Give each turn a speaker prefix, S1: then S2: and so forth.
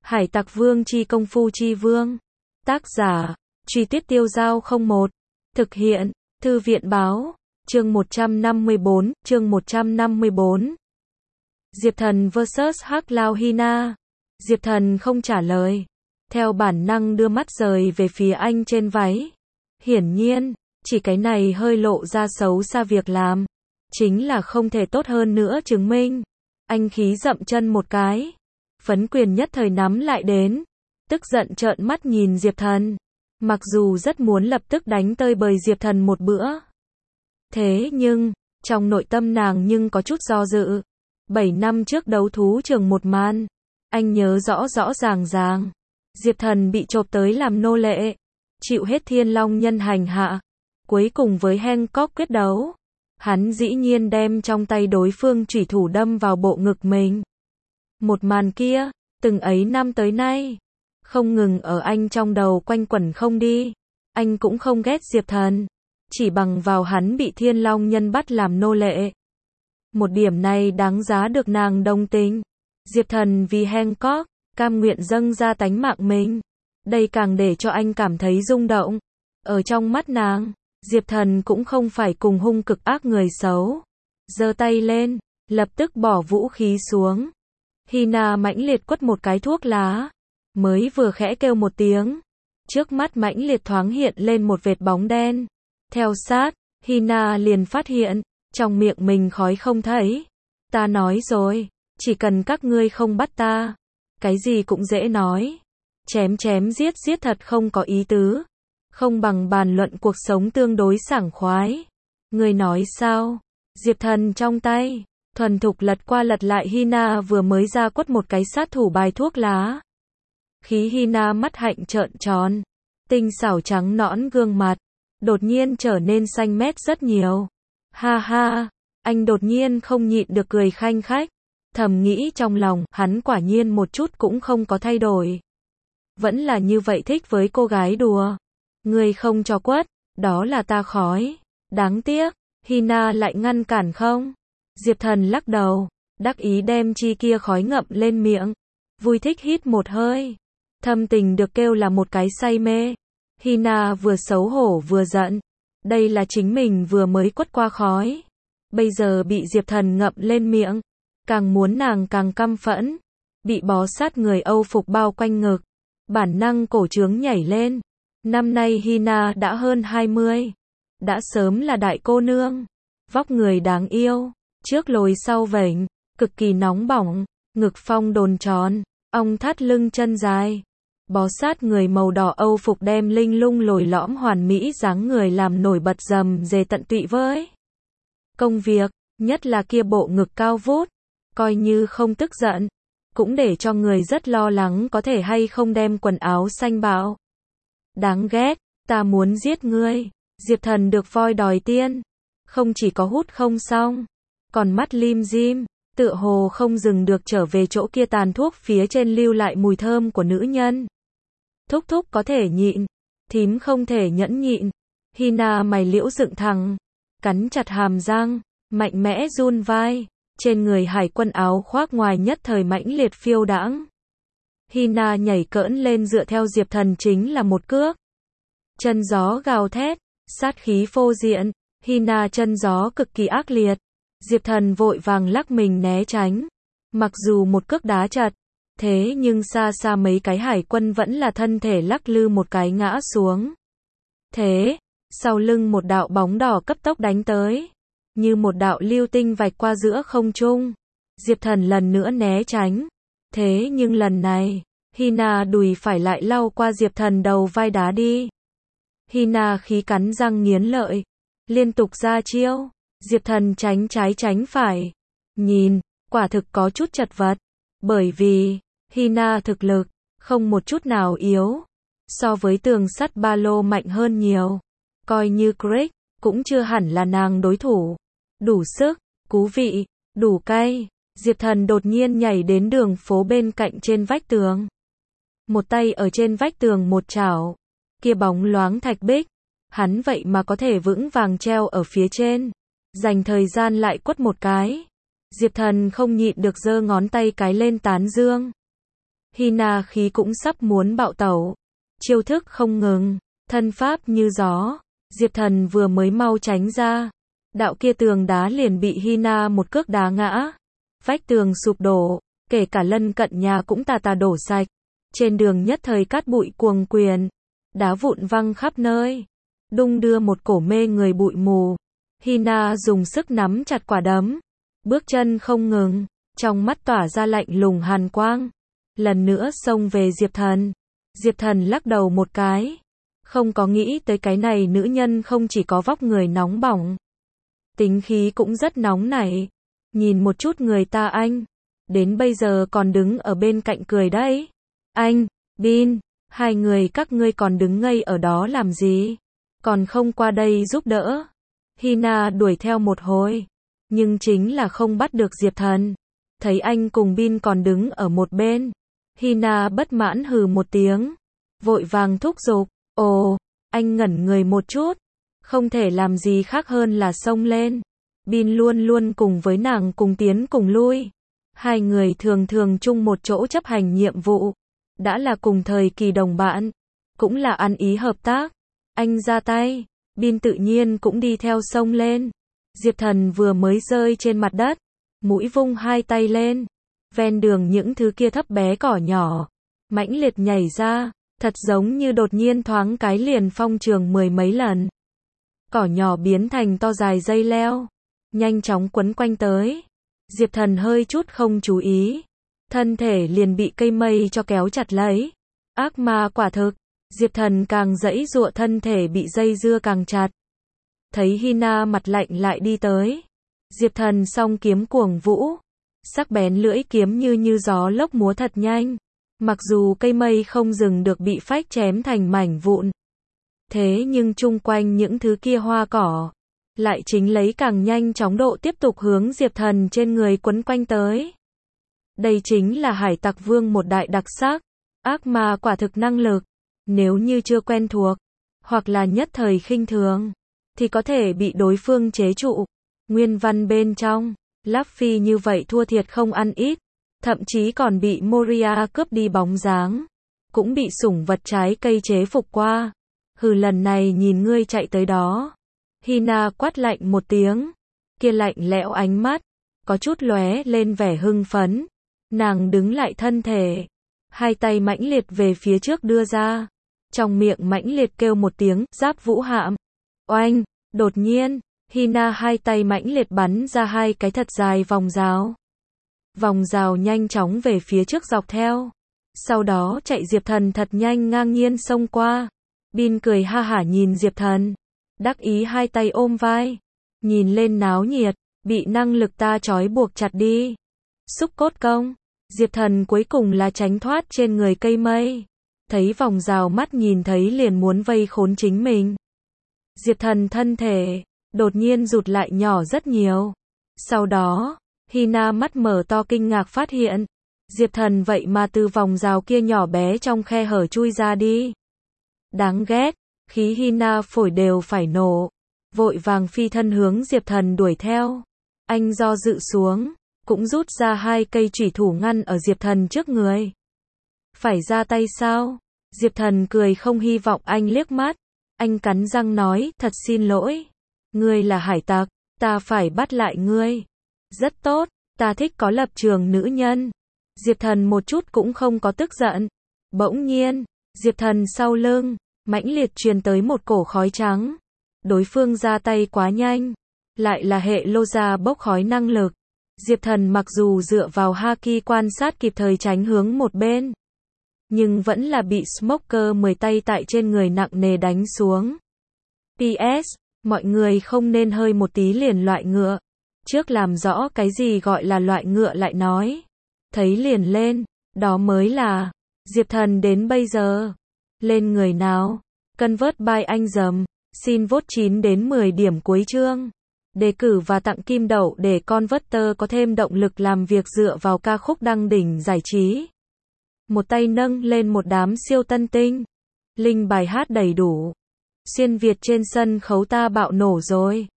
S1: Hải Tặc Vương chi công phu chi vương. Tác giả, Truy Tuyết Tiêu Dao 01. Thực hiện, Thư viện báo, chương 154. Diệp Thần vs Hắc Lao Hina. Diệp Thần không trả lời. Theo bản năng đưa mắt rời về phía anh trên váy. Hiển nhiên, chỉ cái này hơi lộ ra xấu xa việc làm. Chính là không thể tốt hơn nữa chứng minh. Anh khí dậm chân một cái. Phấn quyền nhất thời nắm lại đến. Tức giận trợn mắt nhìn Diệp Thần. Mặc dù rất muốn lập tức đánh tơi bời Diệp Thần một bữa. Thế nhưng, trong nội tâm nàng nhưng có chút do dự. 7 năm trước đấu thú trường một màn. Anh nhớ rõ rõ ràng. Diệp Thần bị chộp tới làm nô lệ. Chịu hết Thiên Long Nhân hành hạ. Cuối cùng với Hancock quyết đấu. Hắn dĩ nhiên đem trong tay đối phương chủy thủ đâm vào bộ ngực mình. Một màn kia, từng ấy năm tới nay, không ngừng ở anh trong đầu quanh quẩn không đi. Anh cũng không ghét Diệp Thần. Chỉ bằng vào hắn bị Thiên Long Nhân bắt làm nô lệ. Một điểm này đáng giá được nàng đồng tình. Diệp Thần vì Hancock, cam nguyện dâng ra tánh mạng mình. Đây càng để cho anh cảm thấy rung động. Ở trong mắt nàng, Diệp Thần cũng không phải cùng hung cực ác người xấu. Giơ tay lên, lập tức bỏ vũ khí xuống. Hina mãnh liệt quất một cái thuốc lá. Mới vừa khẽ kêu một tiếng. Trước mắt mãnh liệt thoáng hiện lên một vệt bóng đen. Theo sát, Hina liền phát hiện, trong miệng mình khói không thấy. Ta nói rồi, chỉ cần các ngươi không bắt ta. Cái gì cũng dễ nói. Chém giết thật không có ý tứ. Không bằng bàn luận cuộc sống tương đối sảng khoái. Ngươi nói sao? Diệp Thần trong tay, thuần thục lật qua lật lại Hina vừa mới ra quất một cái sát thủ bài thuốc lá. Khí Hina mắt hạnh trợn tròn. Tinh xảo trắng nõn gương mặt. Đột nhiên trở nên xanh mét rất nhiều. Ha ha, anh đột nhiên không nhịn được cười khanh khách. Thầm nghĩ trong lòng, hắn quả nhiên một chút cũng không có thay đổi. Vẫn là như vậy thích với cô gái đùa. Ngươi không cho quất, đó là ta khói. Đáng tiếc, Hina lại ngăn cản không? Diệp Thần lắc đầu, đắc ý đem chi kia khói ngậm lên miệng. Vui thích hít một hơi. Thâm tình được kêu là một cái say mê. Hina vừa xấu hổ vừa giận. Đây là chính mình vừa mới quất qua khói. Bây giờ bị Diệp Thần ngậm lên miệng. Càng muốn nàng càng căm phẫn. Bị bó sát người Âu phục bao quanh ngực. Bản năng cổ trướng nhảy lên. Năm nay Hina đã hơn 20. Đã sớm là đại cô nương. Vóc người đáng yêu. Trước lồi sau vểnh. Cực kỳ nóng bỏng. Ngực phong đồn tròn. Ong thắt lưng chân dài. Bó sát người màu đỏ Âu phục đem linh lung lồi lõm hoàn mỹ dáng người làm nổi bật rầm rề tận tụy với công việc, nhất là kia bộ ngực cao vút, coi như không tức giận, cũng để cho người rất lo lắng có thể hay không đem quần áo xanh bạo. Đáng ghét, ta muốn giết ngươi. Diệp Thần được voi đòi tiên, không chỉ có hút không xong, còn mắt lim dim, tựa hồ không dừng được trở về chỗ kia tàn thuốc phía trên lưu lại mùi thơm của nữ nhân. Thúc có thể nhịn, thím không thể nhẫn nhịn. Hina mày liễu dựng thẳng, cắn chặt hàm răng, mạnh mẽ run vai, trên người hải quân áo khoác ngoài nhất thời mãnh liệt phiêu đãng. Hina nhảy cỡn lên dựa theo Diệp Thần chính là một cước. Chân gió gào thét, sát khí phô diện, Hina chân gió cực kỳ ác liệt. Diệp Thần vội vàng lắc mình né tránh. Mặc dù một cước đá chặt, thế nhưng xa xa mấy cái hải quân vẫn là thân thể lắc lư một cái ngã xuống. Thế, sau lưng một đạo bóng đỏ cấp tốc đánh tới. Như một đạo lưu tinh vạch qua giữa không trung. Diệp Thần lần nữa né tránh. Thế nhưng lần này, Hina đùi phải lại lau qua Diệp Thần đầu vai đá đi. Hina khí cắn răng nghiến lợi. Liên tục ra chiêu. Diệp Thần tránh trái tránh phải. Nhìn, quả thực có chút chật vật. Bởi vì, Hina thực lực, không một chút nào yếu. So với tường sắt ba lô mạnh hơn nhiều. Coi như Craig, cũng chưa hẳn là nàng đối thủ. Đủ sức, cú vị, đủ cay. Diệp Thần đột nhiên nhảy đến đường phố bên cạnh trên vách tường. Một tay ở trên vách tường một chảo. Kia bóng loáng thạch bích. Hắn vậy mà có thể vững vàng treo ở phía trên. Dành thời gian lại quất một cái. Diệp Thần không nhịn được giơ ngón tay cái lên tán dương. Hina khí cũng sắp muốn bạo tẩu. Chiêu thức không ngừng, thân pháp như gió. Diệp Thần vừa mới mau tránh ra, đạo kia tường đá liền bị Hina một cước đá ngã. Vách tường sụp đổ, kể cả lân cận nhà cũng tà tà đổ sạch. Trên đường nhất thời cát bụi cuồng quyền, đá vụn văng khắp nơi, đung đưa một cổ mê người bụi mù. Hina dùng sức nắm chặt quả đấm, bước chân không ngừng, trong mắt tỏa ra lạnh lùng hàn quang. Lần nữa xông về Diệp Thần. Diệp Thần lắc đầu một cái, không có nghĩ tới cái này nữ nhân không chỉ có vóc người nóng bỏng, tính khí cũng rất nóng nảy. Nhìn một chút người ta anh, đến bây giờ còn đứng ở bên cạnh cười đấy. Anh, Bin, hai người các ngươi còn đứng ngây ở đó làm gì? Còn không qua đây giúp đỡ. Hina đuổi theo một hồi, nhưng chính là không bắt được Diệp Thần. Thấy anh cùng Bin còn đứng ở một bên, Hina bất mãn hừ một tiếng, vội vàng thúc giục. Ồ, anh ngẩn người một chút, không thể làm gì khác hơn là xông lên. Bin luôn luôn cùng với nàng cùng tiến cùng lui. Hai người thường thường chung một chỗ chấp hành nhiệm vụ. Đã là cùng thời kỳ đồng bạn, cũng là ăn ý hợp tác. Anh ra tay, Bin tự nhiên cũng đi theo xông lên. Diệp Thần vừa mới rơi trên mặt đất, mũi vung hai tay lên. Ven đường những thứ kia thấp bé cỏ nhỏ, mãnh liệt nhảy ra, thật giống như đột nhiên thoáng cái liền phong trường mười mấy lần. Cỏ nhỏ biến thành to dài dây leo, nhanh chóng quấn quanh tới. Diệp Thần hơi chút không chú ý, thân thể liền bị cây mây cho kéo chặt lấy. Ác ma quả thực, Diệp Thần càng giãy giụa thân thể bị dây dưa càng chặt. Thấy Hina mặt lạnh lại đi tới, Diệp Thần song kiếm cuồng vũ, sắc bén lưỡi kiếm như gió lốc múa thật nhanh. Mặc dù cây mây không dừng được bị phách chém thành mảnh vụn, thế nhưng chung quanh những thứ kia hoa cỏ lại chính lấy càng nhanh chóng độ tiếp tục hướng Diệp Thần trên người quấn quanh tới. Đây chính là hải tặc vương một đại đặc sắc, ác ma quả thực năng lực. Nếu như chưa quen thuộc, hoặc là nhất thời khinh thường, thì có thể bị đối phương chế trụ. Nguyên văn bên trong, Luffy như vậy thua thiệt không ăn ít, thậm chí còn bị Moria cướp đi bóng dáng, cũng bị sủng vật trái cây chế phục qua. Hừ, lần này nhìn ngươi chạy tới đó. Hina quát lạnh một tiếng, kia lạnh lẽo ánh mắt, có chút lóe lên vẻ hưng phấn. Nàng đứng lại thân thể, hai tay mãnh liệt về phía trước đưa ra, trong miệng mãnh liệt kêu một tiếng, giáp vũ hạm. Oanh, đột nhiên, Hina hai tay mãnh liệt bắn ra hai cái thật dài vòng rào. Vòng rào nhanh chóng về phía trước dọc theo. Sau đó chạy Diệp Thần thật nhanh ngang nhiên xông qua. Bin cười ha hả nhìn Diệp Thần, đắc ý hai tay ôm vai, nhìn lên náo nhiệt, bị năng lực ta trói buộc chặt đi. Xúc cốt công, Diệp Thần cuối cùng là tránh thoát trên người cây mây. Thấy vòng rào mắt nhìn thấy liền muốn vây khốn chính mình. Diệp Thần thân thể đột nhiên rụt lại nhỏ rất nhiều. Sau đó, Hina mắt mở to kinh ngạc phát hiện, Diệp Thần vậy mà từ vòng rào kia nhỏ bé trong khe hở chui ra đi. Đáng ghét, khí Hina phổi đều phải nổ, vội vàng phi thân hướng Diệp Thần đuổi theo. Anh do dự xuống, cũng rút ra hai cây chủy thủ ngăn ở Diệp Thần trước người. Phải ra tay sao? Diệp Thần cười không hy vọng anh liếc mắt. Anh cắn răng nói, thật xin lỗi. Ngươi là hải tặc, ta phải bắt lại ngươi. Rất tốt, ta thích có lập trường nữ nhân. Diệp Thần một chút cũng không có tức giận. Bỗng nhiên, Diệp Thần sau lưng mãnh liệt truyền tới một cổ khói trắng. Đối phương ra tay quá nhanh, lại là hệ lô ra bốc khói năng lực. Diệp Thần mặc dù dựa vào haki quan sát kịp thời tránh hướng một bên, nhưng vẫn là bị Smoker 10 tay tại trên người nặng nề đánh xuống. PS, mọi người không nên hơi một tí liền loại ngựa. Trước làm rõ cái gì gọi là loại ngựa lại nói. Thấy liền lên, đó mới là. Diệp Thần đến bây giờ. Lên người nào? Convert by anh dầm. Xin vote 9 đến 10 điểm cuối chương. Đề cử và tặng kim đậu để Converter có thêm động lực làm việc dựa vào ca khúc đăng đỉnh giải trí. Một tay nâng lên một đám siêu tân tinh. Link bài hát đầy đủ. Xuyên Việt trên sân khấu ta bạo nổ rồi.